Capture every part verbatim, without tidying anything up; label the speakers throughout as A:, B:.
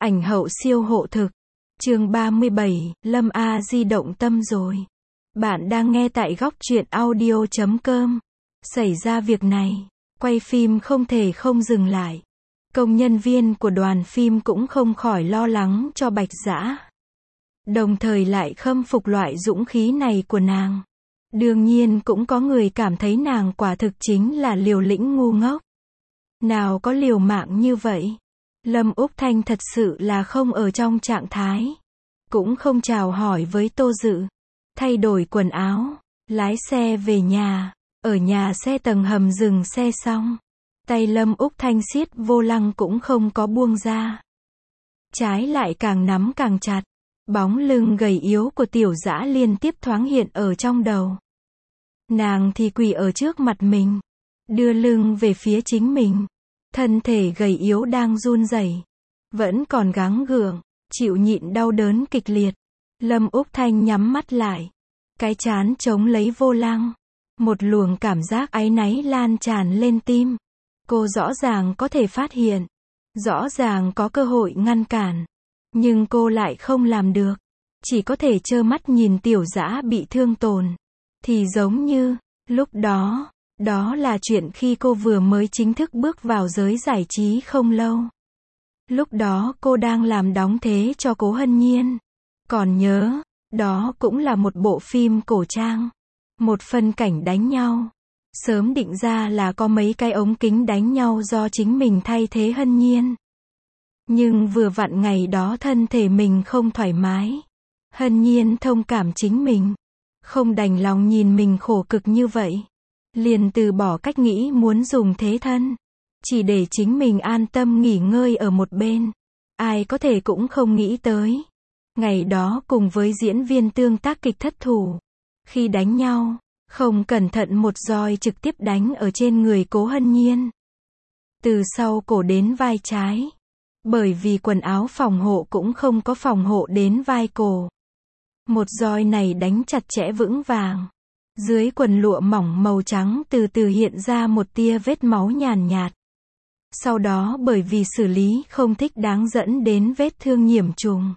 A: Ảnh hậu siêu hộ thực. Chương ba mươi bảy, Lâm A Di động tâm rồi. Bạn đang nghe tại góc truyện audio chấm com. Xảy ra việc này, quay phim không thể không dừng lại. Công nhân viên của đoàn phim cũng không khỏi lo lắng cho Bạch Dã. Đồng thời lại khâm phục loại dũng khí này của nàng. Đương nhiên cũng có người cảm thấy nàng quả thực chính là liều lĩnh ngu ngốc. Nào có liều mạng như vậy. Lâm Úc Thanh thật sự là không ở trong trạng thái. Cũng không chào hỏi với Tô Dự. Thay đổi quần áo, lái xe về nhà. Ở nhà xe tầng hầm dừng xe xong. Tay Lâm Úc Thanh siết vô lăng cũng không có buông ra. Trái lại càng nắm càng chặt. Bóng lưng gầy yếu của Tiểu Dã liên tiếp thoáng hiện ở trong đầu. Nàng thì quỳ ở trước mặt mình. Đưa lưng về phía chính mình. Thân thể gầy yếu đang run rẩy, vẫn còn gắng gượng, chịu nhịn đau đớn kịch liệt. Lâm Úc Thanh nhắm mắt lại, cái trán chống lấy vô lăng. Một luồng cảm giác áy náy lan tràn lên tim. Cô rõ ràng có thể phát hiện, rõ ràng có cơ hội ngăn cản, nhưng cô lại không làm được. Chỉ có thể trơ mắt nhìn Tiểu Dã bị thương tổn. Thì giống như, lúc đó, đó là chuyện khi cô vừa mới chính thức bước vào giới giải trí không lâu. Lúc đó cô đang làm đóng thế cho Cố Hân Nhiên. Còn nhớ, đó cũng là một bộ phim cổ trang. Một phân cảnh đánh nhau. Sớm định ra là có mấy cái ống kính đánh nhau do chính mình thay thế Hân Nhiên. Nhưng vừa vặn ngày đó thân thể mình không thoải mái. Hân Nhiên thông cảm chính mình. Không đành lòng nhìn mình khổ cực như vậy. Liền từ bỏ cách nghĩ muốn dùng thế thân. Chỉ để chính mình an tâm nghỉ ngơi ở một bên. Ai có thể cũng không nghĩ tới. Ngày đó cùng với diễn viên tương tác kịch thất thủ. Khi đánh nhau, không cẩn thận một roi trực tiếp đánh ở trên người Cố Hân Nhiên. Từ sau cổ đến vai trái. Bởi vì quần áo phòng hộ cũng không có phòng hộ đến vai cổ. Một roi này đánh chặt chẽ vững vàng. Dưới quần lụa mỏng màu trắng từ từ hiện ra một tia vết máu nhàn nhạt. Sau đó bởi vì xử lý không thích đáng dẫn đến vết thương nhiễm trùng.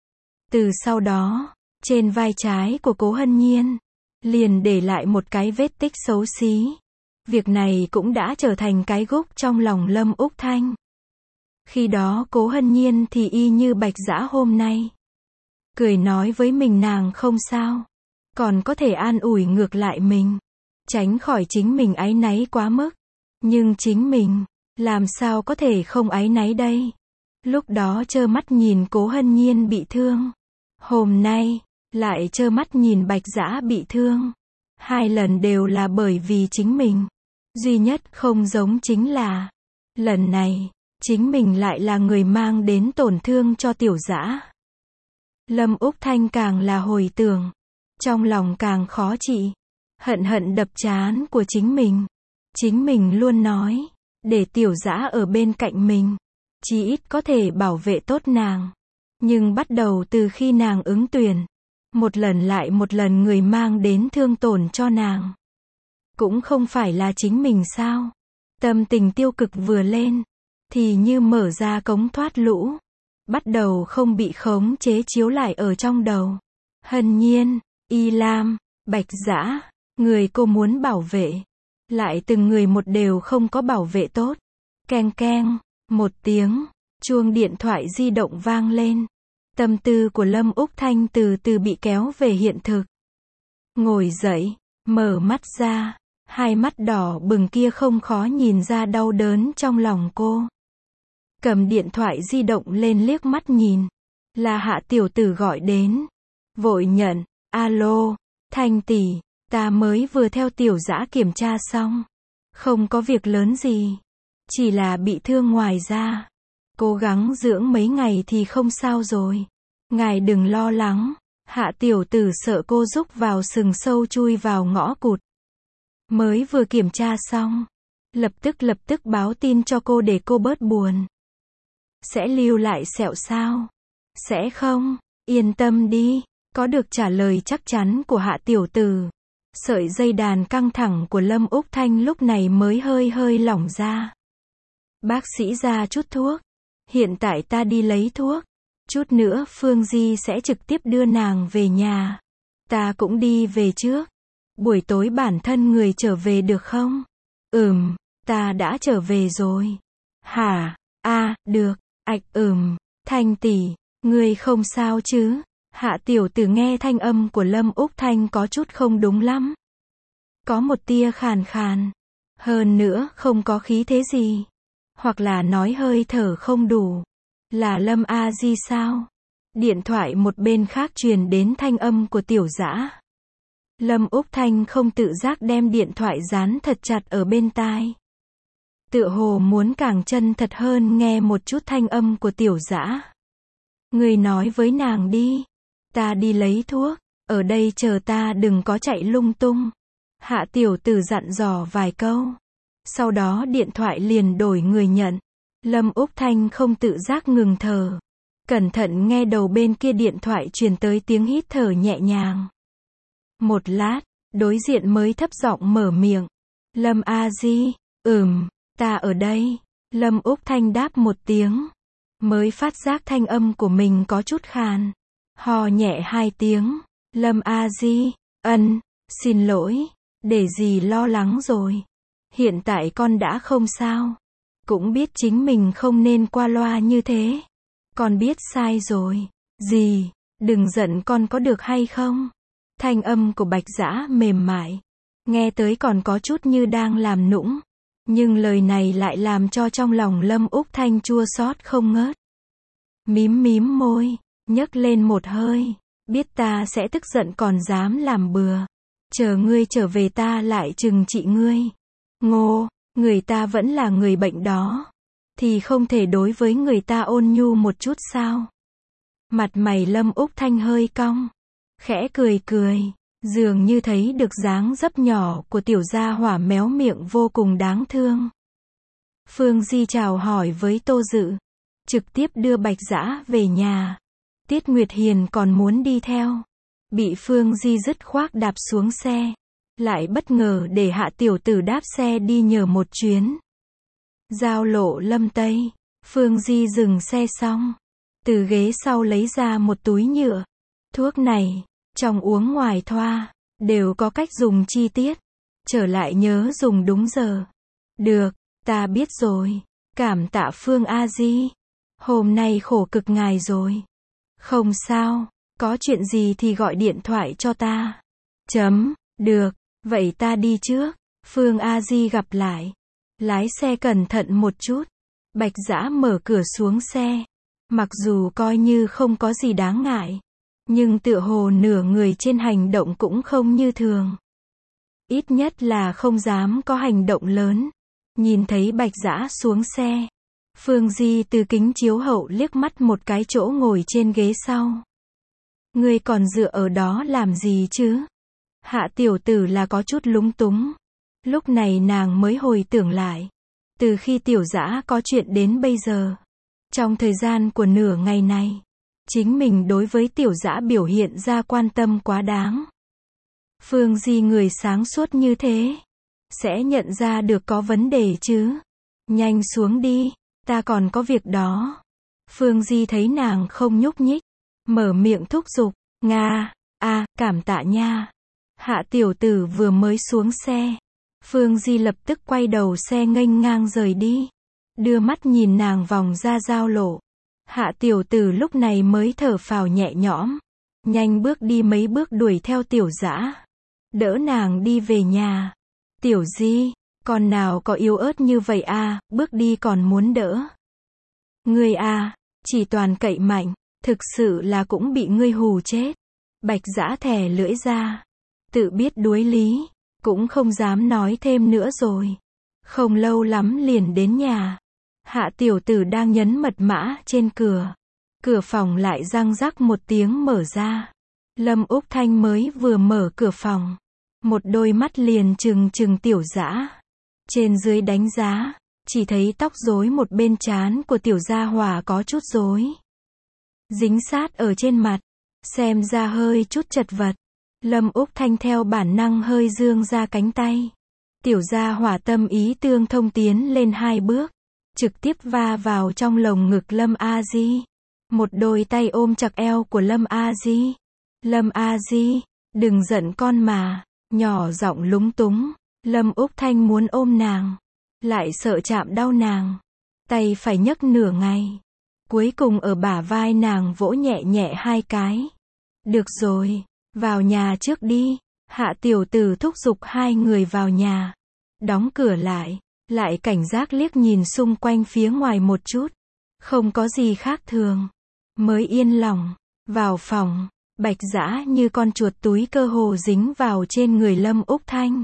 A: Từ sau đó, trên vai trái của Cố Hân Nhiên, liền để lại một cái vết tích xấu xí. Việc này cũng đã trở thành cái gúc trong lòng Lâm Úc Thanh. Khi đó Cố Hân Nhiên thì y như Bạch Dã hôm nay. Cười nói với mình nàng không sao. Còn có thể an ủi ngược lại mình. Tránh khỏi chính mình áy náy quá mức. Nhưng chính mình, làm sao có thể không áy náy đây. Lúc đó trơ mắt nhìn Cố Hân Nhiên bị thương. Hôm nay, lại trơ mắt nhìn Bạch Dã bị thương. Hai lần đều là bởi vì chính mình. Duy nhất không giống chính là, lần này, chính mình lại là người mang đến tổn thương cho Tiểu Dã. Lâm Úc Thanh càng là hồi tưởng. Trong lòng càng khó trị. Hận hận đập trán của chính mình. Chính mình luôn nói. Để Tiểu Dã ở bên cạnh mình. Chí ít có thể bảo vệ tốt nàng. Nhưng bắt đầu từ khi nàng ứng tuyển. Một lần lại một lần người mang đến thương tổn cho nàng. Cũng không phải là chính mình sao. Tâm tình tiêu cực vừa lên. Thì như mở ra cống thoát lũ. Bắt đầu không bị khống chế chiếu lại ở trong đầu. Hân Nhiên, Y Lam, Bạch Dã, người cô muốn bảo vệ. Lại từng người một đều không có bảo vệ tốt. Keng keng, một tiếng, chuông điện thoại di động vang lên. Tâm tư của Lâm Úc Thanh từ từ bị kéo về hiện thực. Ngồi dậy, mở mắt ra, hai mắt đỏ bừng kia không khó nhìn ra đau đớn trong lòng cô. Cầm điện thoại di động lên liếc mắt nhìn. Là Hạ tiểu tử gọi đến. Vội nhận. Alo, Thanh tỷ, ta mới vừa theo Tiểu Dã kiểm tra xong. Không có việc lớn gì. Chỉ là bị thương ngoài da. Cố gắng dưỡng mấy ngày thì không sao rồi. Ngài đừng lo lắng. Hạ tiểu tử sợ cô rúc vào sừng sâu chui vào ngõ cụt. Mới vừa kiểm tra xong. Lập tức lập tức báo tin cho cô để cô bớt buồn. Sẽ lưu lại sẹo sao? Sẽ không, yên tâm đi. Có được trả lời chắc chắn của Hạ tiểu tử. Sợi dây đàn căng thẳng của Lâm Úc Thanh lúc này mới hơi hơi lỏng ra. Bác sĩ ra chút thuốc. Hiện tại ta đi lấy thuốc. Chút nữa Phương Di sẽ trực tiếp đưa nàng về nhà. Ta cũng đi về trước. Buổi tối bản thân người trở về được không? Ừm, ta đã trở về rồi. Hả? A, được. Ạch ừm, Thanh tỷ, ngươi không sao chứ? Hạ tiểu tử nghe thanh âm của Lâm Úc Thanh có chút không đúng lắm. Có một tia khàn khàn. Hơn nữa không có khí thế gì. Hoặc là nói hơi thở không đủ. Là Lâm A Di sao? Điện thoại một bên khác truyền đến thanh âm của Tiểu Dã. Lâm Úc Thanh không tự giác đem điện thoại dán thật chặt ở bên tai. Tựa hồ muốn càng chân thật hơn nghe một chút thanh âm của Tiểu Dã. Người nói với nàng đi. Ta đi lấy thuốc. Ở đây chờ ta đừng có chạy lung tung. Hạ tiểu tử dặn dò vài câu. Sau đó điện thoại liền đổi người nhận. Lâm Úc Thanh không tự giác ngừng thở. Cẩn thận nghe đầu bên kia điện thoại truyền tới tiếng hít thở nhẹ nhàng. Một lát, đối diện mới thấp giọng mở miệng. Lâm A Di, ừm, ta ở đây. Lâm Úc Thanh đáp một tiếng. Mới phát giác thanh âm của mình có chút khàn. Hò nhẹ hai tiếng. Lâm A Di, ân, xin lỗi, để gì lo lắng rồi. Hiện tại con đã không sao. Cũng biết chính mình không nên qua loa như thế. Con biết sai rồi. Dì, đừng giận con có được hay không? Thanh âm của Bạch Dã mềm mại. Nghe tới còn có chút như đang làm nũng. Nhưng lời này lại làm cho trong lòng Lâm Úc Thanh chua xót không ngớt. Mím mím môi, nhấc lên một hơi. Biết ta sẽ tức giận còn dám làm bừa. Chờ ngươi trở về ta lại trừng trị ngươi. Ngô, người ta vẫn là người bệnh đó. Thì không thể đối với người ta ôn nhu một chút sao? Mặt mày Lâm Úc Thanh hơi cong. Khẽ cười cười. Dường như thấy được dáng dấp nhỏ của tiểu gia hỏa méo miệng vô cùng đáng thương. Phương Di chào hỏi với Tô Dự. Trực tiếp đưa Bạch Dã về nhà. Tiết Nguyệt Hiền còn muốn đi theo. Bị Phương Di dứt khoát đạp xuống xe. Lại bất ngờ để Hạ tiểu tử đáp xe đi nhờ một chuyến. Giao lộ Lâm Tây. Phương Di dừng xe xong. Từ ghế sau lấy ra một túi nhựa. Thuốc này, trong uống ngoài thoa, đều có cách dùng chi tiết. Trở lại nhớ dùng đúng giờ. Được, ta biết rồi. Cảm tạ Phương A Di. Hôm nay khổ cực ngài rồi. Không sao, có chuyện gì thì gọi điện thoại cho ta. Chấm, được, vậy ta đi trước. Phương A Di gặp lại. Lái xe cẩn thận một chút. Bạch Dã mở cửa xuống xe. Mặc dù coi như không có gì đáng ngại. Nhưng tựa hồ nửa người trên hành động cũng không như thường. Ít nhất là không dám có hành động lớn. Nhìn thấy Bạch Dã xuống xe. Phương Di từ kính chiếu hậu liếc mắt một cái chỗ ngồi trên ghế sau. Ngươi còn dựa ở đó làm gì chứ? Hạ tiểu tử là có chút lúng túng. Lúc này nàng mới hồi tưởng lại. Từ khi tiểu Dã có chuyện đến bây giờ. Trong thời gian của nửa ngày này. Chính mình đối với tiểu Dã biểu hiện ra quan tâm quá đáng. Phương Di người sáng suốt như thế. Sẽ nhận ra được có vấn đề chứ. Nhanh xuống đi. Ta còn có việc đó. Phương Di thấy nàng không nhúc nhích. Mở miệng thúc giục. Nga, a, cảm tạ nha. Hạ tiểu tử vừa mới xuống xe. Phương Di lập tức quay đầu xe nghênh ngang rời đi. Đưa mắt nhìn nàng vòng ra giao lộ. Hạ tiểu tử lúc này mới thở phào nhẹ nhõm. Nhanh bước đi mấy bước đuổi theo tiểu Dã. Đỡ nàng đi về nhà. Tiểu Di, con nào có yếu ớt như vậy à, bước đi còn muốn đỡ. Ngươi à, chỉ toàn cậy mạnh, thực sự là cũng bị ngươi hù chết. Bạch Dã thè lưỡi ra. Tự biết đuối lý, cũng không dám nói thêm nữa rồi. Không lâu lắm liền đến nhà. Hạ tiểu tử đang nhấn mật mã trên cửa. Cửa phòng lại răng rắc một tiếng mở ra. Lâm Úc Thanh mới vừa mở cửa phòng. Một đôi mắt liền trừng trừng tiểu Dã. Trên dưới đánh giá, chỉ thấy tóc rối một bên trán của tiểu gia hỏa có chút rối. Dính sát ở trên mặt, xem ra hơi chút chật vật. Lâm Úc Thanh theo bản năng hơi dương ra cánh tay. Tiểu gia hỏa tâm ý tương thông tiến lên hai bước. trực tiếp va vào trong lồng ngực Lâm A Di. Một đôi tay ôm chặt eo của Lâm A Di. Lâm A Di, đừng giận con mà, nhỏ giọng lúng túng. Lâm Úc Thanh muốn ôm nàng, lại sợ chạm đau nàng. Tay phải nhấc nửa ngày. Cuối cùng ở bả vai nàng vỗ nhẹ nhẹ hai cái. Được rồi, vào nhà trước đi. Hạ tiểu tử thúc giục hai người vào nhà. Đóng cửa lại, lại cảnh giác liếc nhìn xung quanh phía ngoài một chút. Không có gì khác thường. Mới yên lòng, vào phòng, Bạch Dã như con chuột túi cơ hồ dính vào trên người Lâm Úc Thanh.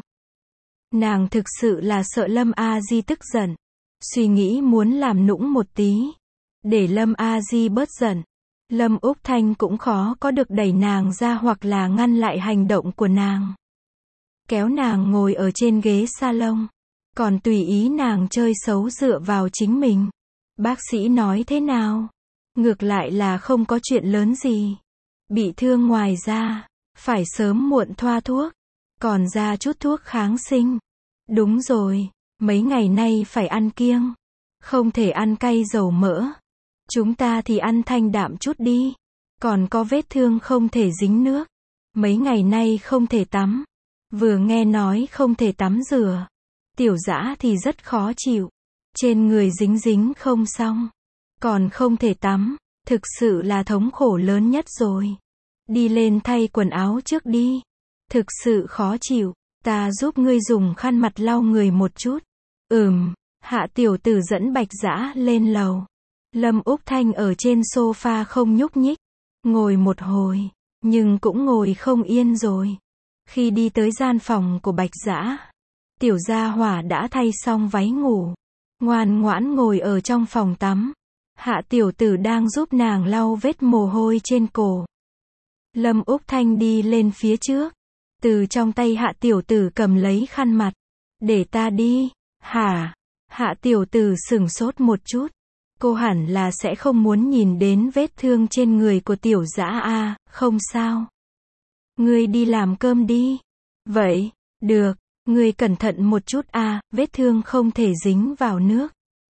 A: Nàng thực sự là sợ Lâm A Di tức giận. Suy nghĩ muốn làm nũng một tí. Để Lâm A Di bớt giận. Lâm Úc Thanh cũng khó có được đẩy nàng ra hoặc là ngăn lại hành động của nàng. Kéo nàng ngồi ở trên ghế salon. Còn tùy ý nàng chơi xấu dựa vào chính mình. Bác sĩ nói thế nào? Ngược lại là không có chuyện lớn gì. Bị thương ngoài ra, phải sớm muộn thoa thuốc. Còn ra chút thuốc kháng sinh. Đúng rồi, mấy ngày nay phải ăn kiêng. Không thể ăn cay dầu mỡ. Chúng ta thì ăn thanh đạm chút đi. Còn có vết thương không thể dính nước. Mấy ngày nay không thể tắm. Vừa nghe nói không thể tắm rửa. Tiểu Dã thì rất khó chịu. Trên người dính dính không xong. Còn không thể tắm. Thực sự là thống khổ lớn nhất rồi. Đi lên thay quần áo trước đi. Thực sự khó chịu. Ta giúp ngươi dùng khăn mặt lau người một chút. Ừm. Hạ tiểu tử dẫn Bạch Dã lên lầu. Lâm Úc Thanh ở trên sofa không nhúc nhích. Ngồi một hồi. Nhưng cũng ngồi không yên rồi. Khi đi tới gian phòng của Bạch Dã, tiểu gia hỏa đã thay xong váy ngủ. Ngoan ngoãn ngồi ở trong phòng tắm. Hạ tiểu tử đang giúp nàng lau vết mồ hôi trên cổ. Lâm Úc Thanh đi lên phía trước. Từ trong tay hạ tiểu tử cầm lấy khăn mặt. Để ta đi. Hả? Hạ tiểu tử sửng sốt một chút. Cô hẳn là sẽ không muốn nhìn đến vết thương trên người của tiểu Dã à, không sao. Ngươi đi làm cơm đi. Vậy, được, ngươi cẩn thận một chút à, vết thương không thể dính vào nước.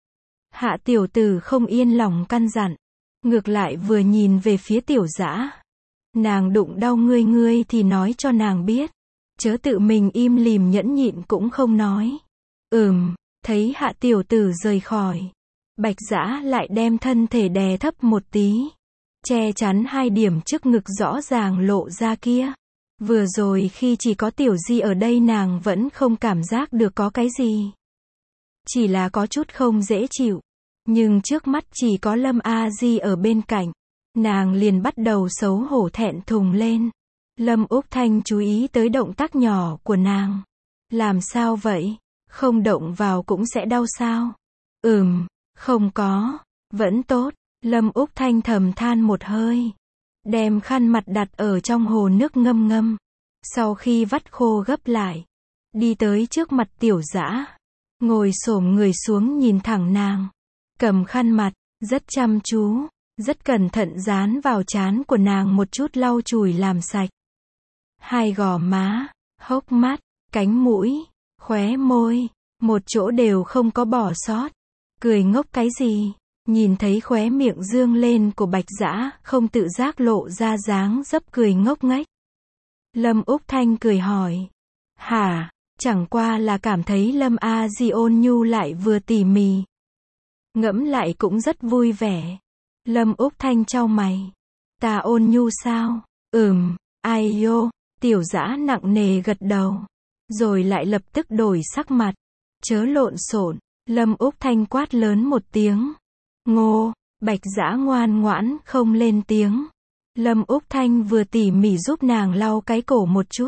A: Hạ tiểu tử không yên lòng căn dặn. Ngược lại vừa nhìn về phía tiểu Dã. Nàng đụng đau ngươi ngươi thì nói cho nàng biết. Chớ tự mình im lìm nhẫn nhịn cũng không nói. Ừm, thấy hạ tiểu tử rời khỏi. Bạch Dã lại đem thân thể đè thấp một tí. Che chắn hai điểm trước ngực rõ ràng lộ ra kia. Vừa rồi khi chỉ có tiểu Di ở đây nàng vẫn không cảm giác được có cái gì. Chỉ là có chút không dễ chịu. Nhưng trước mắt chỉ có Lâm A Di ở bên cạnh. Nàng liền bắt đầu xấu hổ thẹn thùng lên. Lâm Úc Thanh chú ý tới động tác nhỏ của nàng. Làm sao vậy? Không động vào cũng sẽ đau sao? Ừm, không có. Vẫn tốt. Lâm Úc Thanh thầm than một hơi. Đem khăn mặt đặt ở trong hồ nước ngâm ngâm. Sau khi vắt khô gấp lại. Đi tới trước mặt tiểu Dã. Ngồi xổm người xuống nhìn thẳng nàng. Cầm khăn mặt, rất chăm chú, rất cẩn thận dán vào trán của nàng một chút lau chùi làm sạch. Hai gò má, hốc mắt, cánh mũi, khóe môi, một chỗ đều không có bỏ sót. Cười ngốc cái gì? Nhìn thấy khóe miệng dương lên của Bạch Dã, không tự giác lộ ra dáng dấp cười ngốc nghếch. Lâm Úc Thanh cười hỏi. Hả? Chẳng qua là cảm thấy Lâm A Di ôn nhu lại vừa tỉ mỉ. Ngẫm lại cũng rất vui vẻ. Lâm Úc Thanh chau mày. Ta ôn nhu sao? Ừm, ai yo. Tiểu Dã nặng nề gật đầu. Rồi lại lập tức đổi sắc mặt. Chớ lộn xộn. Lâm Úc Thanh quát lớn một tiếng. Ngô. Bạch Dã ngoan ngoãn không lên tiếng. Lâm Úc Thanh vừa tỉ mỉ giúp nàng lau cái cổ một chút.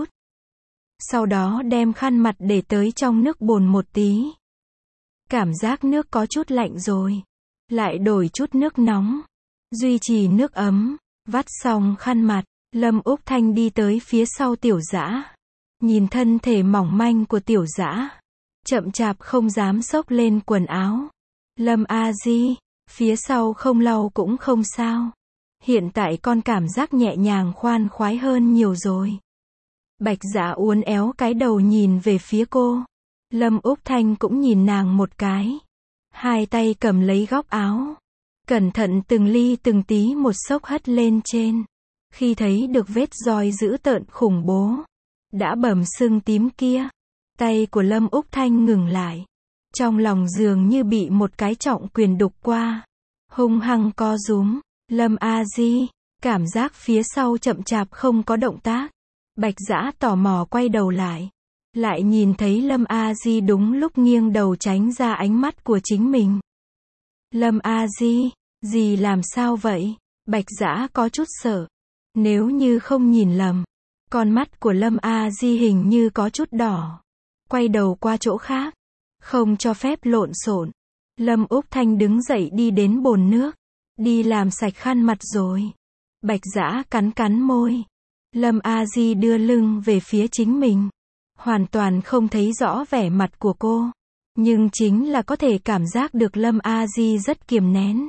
A: Sau đó đem khăn mặt để tới trong nước bồn một tí. Cảm giác nước có chút lạnh rồi. Lại đổi chút nước nóng. Duy trì nước ấm. Vắt xong khăn mặt. Lâm Úc Thanh đi tới phía sau tiểu Dã. Nhìn thân thể mỏng manh của tiểu Dã. Chậm chạp không dám xốc lên quần áo. Lâm A Di. Phía sau không lau cũng không sao. Hiện tại con cảm giác nhẹ nhàng khoan khoái hơn nhiều rồi. Bạch Dã uốn éo cái đầu nhìn về phía cô. Lâm Úc Thanh cũng nhìn nàng một cái. Hai tay cầm lấy góc áo. Cẩn thận từng ly từng tí một xốc hất lên trên. Khi thấy được vết roi dữ tợn khủng bố, đã bầm sưng tím kia, tay của Lâm Úc Thanh ngừng lại. Trong lòng dường như bị một cái trọng quyền đục qua. Hung hăng co rúm. Lâm A Di, cảm giác phía sau chậm chạp không có động tác. Bạch Dã tò mò quay đầu lại. Lại nhìn thấy Lâm A Di đúng lúc nghiêng đầu tránh ra ánh mắt của chính mình. Lâm A Di, dì làm sao vậy? Bạch Dã có chút sợ. Nếu như không nhìn lầm, con mắt của Lâm A Di hình như có chút đỏ. Quay đầu qua chỗ khác. Không cho phép lộn xộn. Lâm Úc Thanh đứng dậy đi đến bồn nước. Đi làm sạch khăn mặt rồi. Bạch Dã cắn cắn môi. Lâm A Di đưa lưng về phía chính mình. Hoàn toàn không thấy rõ vẻ mặt của cô. Nhưng chính là có thể cảm giác được Lâm A Di rất kiềm nén.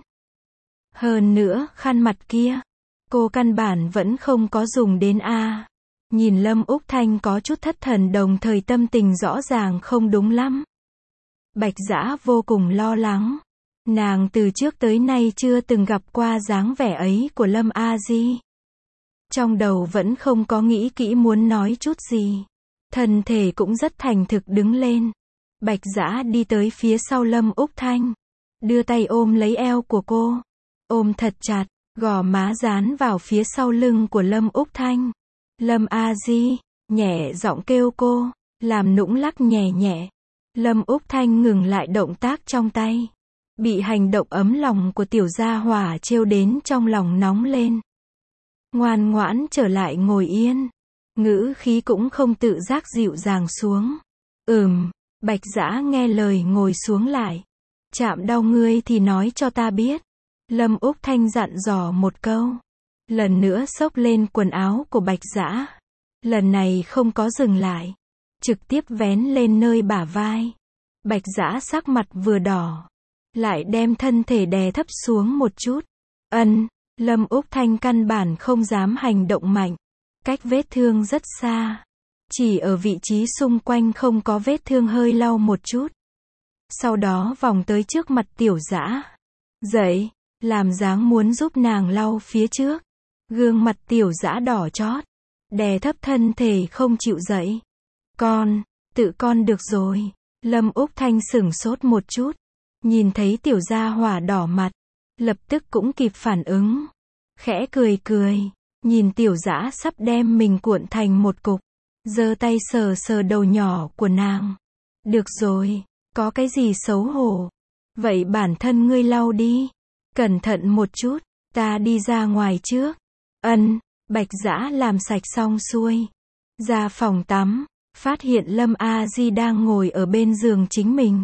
A: Hơn nữa, khăn mặt kia, cô căn bản vẫn không có dùng đến a. Nhìn Lâm Úc Thanh có chút thất thần đồng thời tâm tình rõ ràng không đúng lắm. Bạch Dã vô cùng lo lắng. Nàng từ trước tới nay chưa từng gặp qua dáng vẻ ấy của Lâm A Di. Trong đầu vẫn không có nghĩ kỹ muốn nói chút gì. Thân thể cũng rất thành thực đứng lên. Bạch Dã đi tới phía sau Lâm Úc Thanh. Đưa tay ôm lấy eo của cô. Ôm thật chặt, gò má dán vào phía sau lưng của Lâm Úc Thanh. Lâm A Di, nhẹ giọng kêu cô, làm nũng lắc nhẹ nhẹ. Lâm Úc Thanh ngừng lại động tác trong tay. Bị hành động ấm lòng của tiểu gia hỏa trêu đến trong lòng nóng lên. Ngoan ngoãn trở lại ngồi yên. Ngữ khí cũng không tự giác dịu dàng xuống. Ừm, Bạch Dã nghe lời ngồi xuống lại. Chạm đau ngươi thì nói cho ta biết. Lâm Úc Thanh dặn dò một câu. Lần nữa xốc lên quần áo của Bạch Dã. Lần này không có dừng lại. Trực tiếp vén lên nơi bả vai. Bạch Dã sắc mặt vừa đỏ. Lại đem thân thể đè thấp xuống một chút. Ân, Lâm Úc Thanh căn bản không dám hành động mạnh. Cách vết thương rất xa. Chỉ ở vị trí xung quanh không có vết thương hơi lau một chút. Sau đó vòng tới trước mặt tiểu Dã. Dậy, làm dáng muốn giúp nàng lau phía trước. Gương mặt tiểu Dã đỏ chót. Đè thấp thân thể không chịu dậy. Con, tự con được rồi. Lâm Úc Thanh sửng sốt một chút. Nhìn thấy tiểu gia hỏa đỏ mặt. Lập tức cũng kịp phản ứng. Khẽ cười cười. Nhìn tiểu Dã sắp đem mình cuộn thành một cục. Giơ tay sờ sờ đầu nhỏ của nàng. Được rồi, có cái gì xấu hổ. Vậy bản thân ngươi lau đi. Cẩn thận một chút, ta đi ra ngoài trước. Ân, Bạch Dã làm sạch xong xuôi. Ra phòng tắm, phát hiện Lâm A Di đang ngồi ở bên giường chính mình.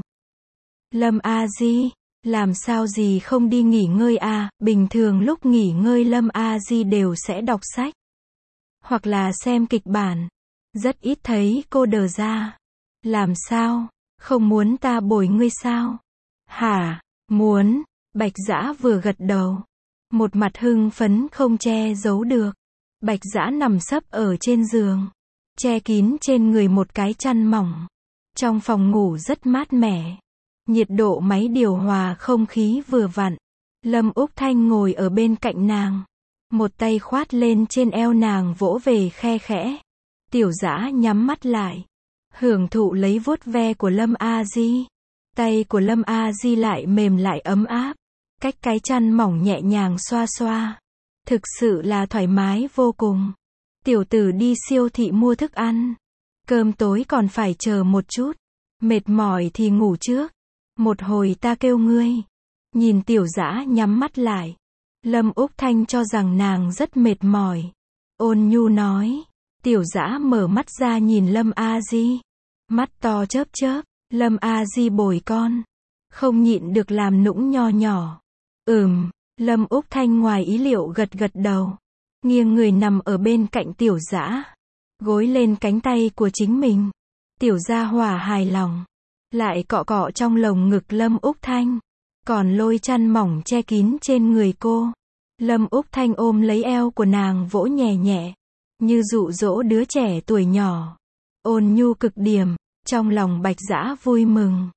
A: Lâm A Di, làm sao gì không đi nghỉ ngơi à? Bình thường lúc nghỉ ngơi Lâm A Di đều sẽ đọc sách. Hoặc là xem kịch bản. Rất ít thấy cô đờ ra. Làm sao? Không muốn ta bồi ngươi sao? Hả? Muốn. Bạch Dã vừa gật đầu. Một mặt hưng phấn không che giấu được. Bạch Dã nằm sấp ở trên giường. Che kín trên người một cái chăn mỏng. Trong phòng ngủ rất mát mẻ. Nhiệt độ máy điều hòa không khí vừa vặn. Lâm Úc Thanh ngồi ở bên cạnh nàng. Một tay khoát lên trên eo nàng vỗ về khe khẽ. Tiểu Dã nhắm mắt lại. Hưởng thụ lấy vuốt ve của Lâm A Di. Tay của Lâm A Di lại mềm lại ấm áp. Cách cái chăn mỏng nhẹ nhàng xoa xoa. Thực sự là thoải mái vô cùng. Tiểu tử đi siêu thị mua thức ăn. Cơm tối còn phải chờ một chút. Mệt mỏi thì ngủ trước. Một hồi ta kêu ngươi. Nhìn tiểu Dã nhắm mắt lại. Lâm Úc Thanh cho rằng nàng rất mệt mỏi. Ôn nhu nói. Tiểu Dã mở mắt ra nhìn Lâm A Di. Mắt to chớp chớp. Lâm A Di bồi con. Không nhịn được làm nũng nho nhỏ. Ừm. Lâm Úc Thanh ngoài ý liệu gật gật đầu. Nghiêng người nằm ở bên cạnh tiểu Dã. Gối lên cánh tay của chính mình. Tiểu gia hỏa hài lòng. Lại cọ cọ trong lồng ngực Lâm Úc Thanh. Còn lôi chăn mỏng che kín trên người cô. Lâm Úc Thanh ôm lấy eo của nàng vỗ nhẹ nhẹ. Như dụ dỗ đứa trẻ tuổi nhỏ. Ôn nhu cực điểm. Trong lòng Bạch Dã vui mừng.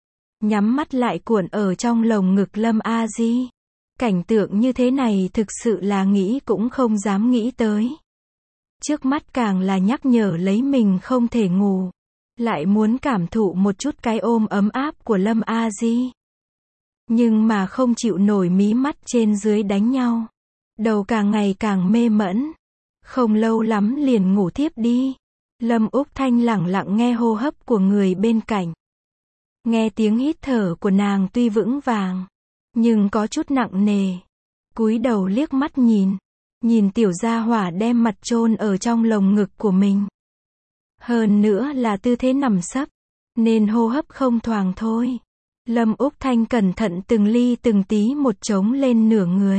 A: nhắm mắt lại cuộn ở trong lồng ngực Lâm A Di. Cảnh tượng như thế này thực sự là nghĩ cũng không dám nghĩ tới. Trước mắt càng là nhắc nhở lấy mình không thể ngủ. Lại muốn cảm thụ một chút cái ôm ấm áp của Lâm A Di. Nhưng mà không chịu nổi mí mắt trên dưới đánh nhau. Đầu càng ngày càng mê mẫn. Không lâu lắm liền ngủ thiếp đi. Lâm Úc Thanh lẳng lặng nghe hô hấp của người bên cạnh. Nghe tiếng hít thở của nàng tuy vững vàng, nhưng có chút nặng nề. Cúi đầu liếc mắt nhìn. Nhìn tiểu gia hỏa đem mặt chôn ở trong lồng ngực của mình. Hơn nữa là tư thế nằm sấp, nên hô hấp không thoáng thôi. Lâm Úc Thanh cẩn thận từng ly từng tí một trống lên nửa người.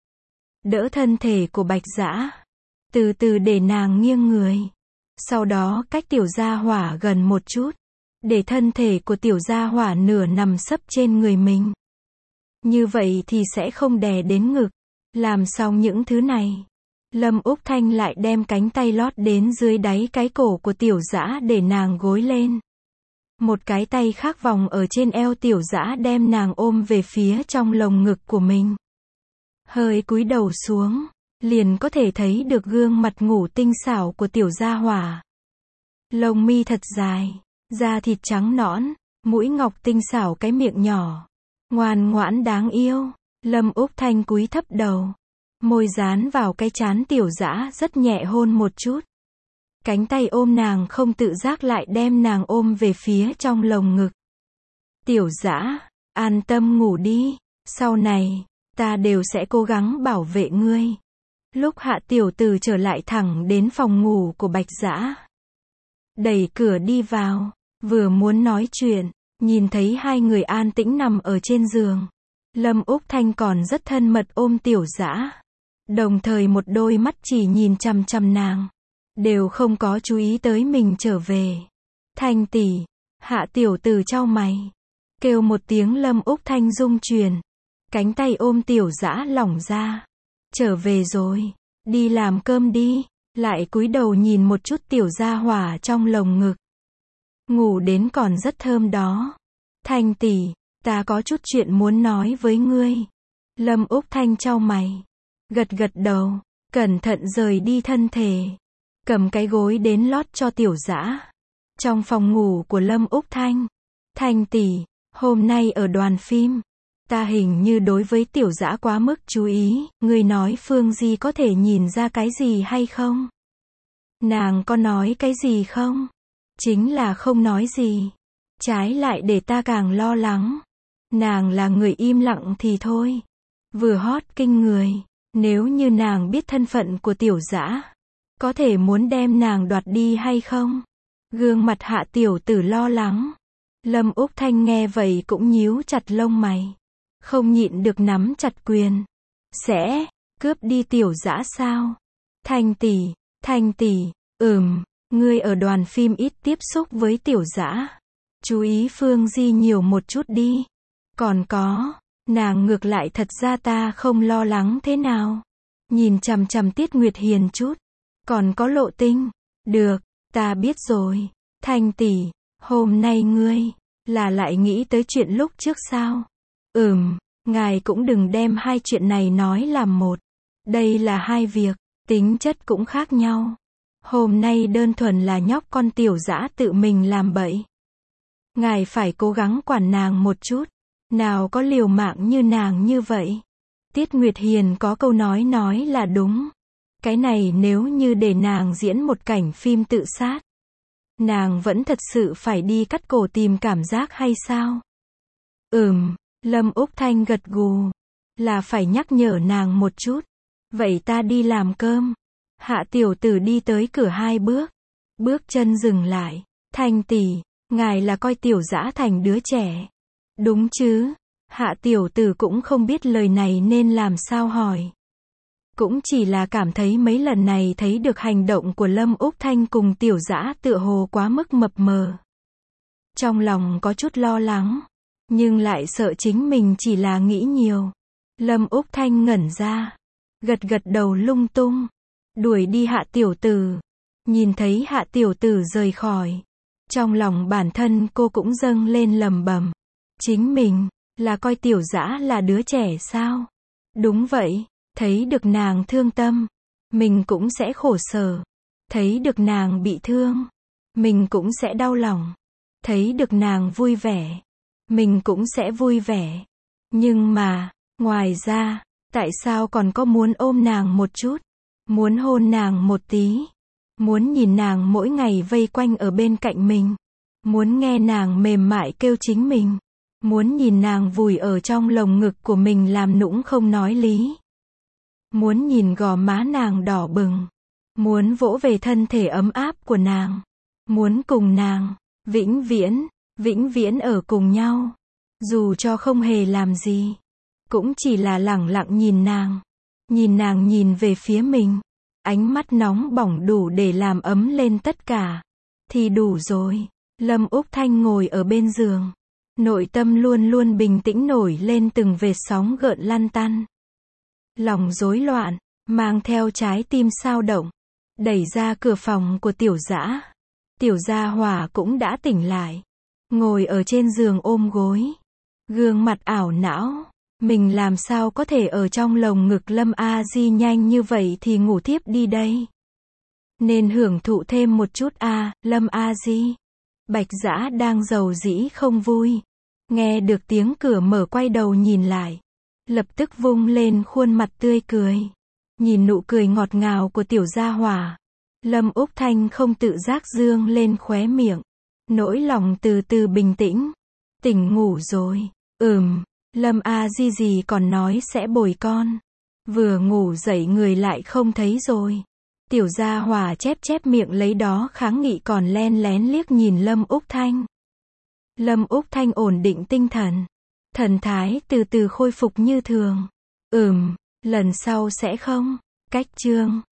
A: Đỡ thân thể của Bạch Dã. Từ từ để nàng nghiêng người. Sau đó cách tiểu gia hỏa gần một chút. Để thân thể của tiểu gia hỏa nửa nằm sấp trên người mình. Như vậy thì sẽ không đè đến ngực. Làm xong những thứ này, Lâm Úc Thanh lại đem cánh tay lót đến dưới đáy cái cổ của tiểu dã để nàng gối lên. Một cái tay khác vòng ở trên eo tiểu dã đem nàng ôm về phía trong lồng ngực của mình. Hơi cúi đầu xuống, liền có thể thấy được gương mặt ngủ tinh xảo của tiểu gia hỏa. Lông mi thật dài, da thịt trắng nõn, mũi ngọc tinh xảo, cái miệng nhỏ, ngoan ngoãn đáng yêu. Lâm Úc Thanh cúi thấp đầu, môi dán vào cái trán tiểu dã rất nhẹ hôn một chút. Cánh tay ôm nàng không tự giác lại đem nàng ôm về phía trong lồng ngực. Tiểu dã, an tâm ngủ đi, sau này, ta đều sẽ cố gắng bảo vệ ngươi. Lúc Hạ tiểu tử trở lại thẳng đến phòng ngủ của Bạch Dã. Đẩy cửa đi vào, vừa muốn nói chuyện, nhìn thấy hai người an tĩnh nằm ở trên giường. Lâm Úc Thanh còn rất thân mật ôm tiểu dã. Đồng thời một đôi mắt chỉ nhìn chằm chằm nàng. Đều không có chú ý tới mình trở về. Thanh tỷ, Hạ tiểu tử chau mày. Kêu một tiếng Lâm Úc Thanh rung chuyển. Cánh tay ôm tiểu dã lỏng ra. Trở về rồi, đi làm cơm đi. Lại cúi đầu nhìn một chút tiểu gia hỏa trong lồng ngực. Ngủ đến còn rất thơm đó. Thanh tỷ, ta có chút chuyện muốn nói với ngươi. Lâm Úc Thanh chau mày. Gật gật đầu, cẩn thận rời đi thân thể. Cầm cái gối đến lót cho tiểu dã. Trong phòng ngủ của Lâm Úc Thanh. Thanh tỷ, hôm nay ở đoàn phim, ta hình như đối với tiểu dã quá mức chú ý. Ngươi nói Phương Di có thể nhìn ra cái gì hay không? Nàng có nói cái gì không? Chính là không nói gì. Trái lại để ta càng lo lắng. Nàng là người im lặng thì thôi. Vừa hot kinh người. Nếu như nàng biết thân phận của tiểu dã, có thể muốn đem nàng đoạt đi hay không? Gương mặt Hạ tiểu tử lo lắng. Lâm Úc Thanh nghe vậy cũng nhíu chặt lông mày. Không nhịn được nắm chặt quyền. Sẽ cướp đi tiểu dã sao? Thanh tỷ, Thanh tỷ, ừm, ngươi ở đoàn phim ít tiếp xúc với tiểu dã. Chú ý Phương Di nhiều một chút đi. Còn có, nàng ngược lại thật ra ta không lo lắng thế nào. Nhìn chằm chằm Tiết Nguyệt Hiền chút. Còn có Lộ Tinh. Được, ta biết rồi. Thanh tỷ, hôm nay ngươi, là lại nghĩ tới chuyện lúc trước sao? Ừm, ngài cũng đừng đem hai chuyện này nói làm một. Đây là hai việc, tính chất cũng khác nhau. Hôm nay đơn thuần là nhóc con tiểu dã tự mình làm bậy. Ngài phải cố gắng quản nàng một chút. Nào có liều mạng như nàng như vậy. Tiết Nguyệt Hiền có câu nói nói là đúng. Cái này nếu như để nàng diễn một cảnh phim tự sát, nàng vẫn thật sự phải đi cắt cổ tìm cảm giác hay sao? Ừm, Lâm Úc Thanh gật gù. Là phải nhắc nhở nàng một chút. Vậy ta đi làm cơm. Hạ tiểu tử đi tới cửa hai bước. Bước chân dừng lại. Thanh tỷ, ngài là coi tiểu dã thành đứa trẻ. Đúng chứ? Hạ tiểu tử cũng không biết lời này nên làm sao hỏi. Cũng chỉ là cảm thấy mấy lần này thấy được hành động của Lâm Úc Thanh cùng tiểu dã tựa hồ quá mức mập mờ. Trong lòng có chút lo lắng, nhưng lại sợ chính mình chỉ là nghĩ nhiều. Lâm Úc Thanh ngẩn ra, gật gật đầu lung tung, đuổi đi Hạ tiểu tử. Nhìn thấy Hạ tiểu tử rời khỏi, trong lòng bản thân cô cũng dâng lên lầm bầm. Chính mình, là coi Tiểu Dã là đứa trẻ sao? Đúng vậy, thấy được nàng thương tâm, mình cũng sẽ khổ sở. Thấy được nàng bị thương, mình cũng sẽ đau lòng. Thấy được nàng vui vẻ, mình cũng sẽ vui vẻ. Nhưng mà, ngoài ra, tại sao còn có muốn ôm nàng một chút? Muốn hôn nàng một tí? Muốn nhìn nàng mỗi ngày vây quanh ở bên cạnh mình? Muốn nghe nàng mềm mại kêu chính mình? Muốn nhìn nàng vùi ở trong lồng ngực của mình làm nũng không nói lý? Muốn nhìn gò má nàng đỏ bừng? Muốn vỗ về thân thể ấm áp của nàng? Muốn cùng nàng, vĩnh viễn, vĩnh viễn ở cùng nhau? Dù cho không hề làm gì, cũng chỉ là lẳng lặng nhìn nàng. Nhìn nàng nhìn về phía mình. Ánh mắt nóng bỏng đủ để làm ấm lên tất cả. Thì đủ rồi. Lâm Úc Thanh ngồi ở bên giường. Nội tâm luôn luôn bình tĩnh nổi lên từng vệt sóng gợn lăn tăn. Lòng rối loạn, mang theo trái tim sao động. Đẩy ra cửa phòng của Tiểu Dã. Tiểu Gia Hỏa cũng đã tỉnh lại. Ngồi ở trên giường ôm gối. Gương mặt ảo não. Mình làm sao có thể ở trong lồng ngực Lâm A Di nhanh như vậy thì ngủ thiếp đi đây. Nên hưởng thụ thêm một chút a, à, Lâm A Di. Bạch Dã đang rầu rĩ không vui. Nghe được tiếng cửa mở quay đầu nhìn lại. Lập tức vung lên khuôn mặt tươi cười. Nhìn nụ cười ngọt ngào của Tiểu Gia Hỏa. Lâm Úc Thanh không tự giác dương lên khóe miệng. Nỗi lòng từ từ bình tĩnh. Tỉnh ngủ rồi. Ừm. Lâm A Di gì còn nói sẽ bồi con. Vừa ngủ dậy người lại không thấy rồi. Tiểu Gia Hỏa chép chép miệng lấy đó kháng nghị còn len lén liếc nhìn Lâm Úc Thanh. Lâm Úc Thanh ổn định tinh thần. Thần thái từ từ khôi phục như thường. Ừm, lần sau sẽ không. Cách chương.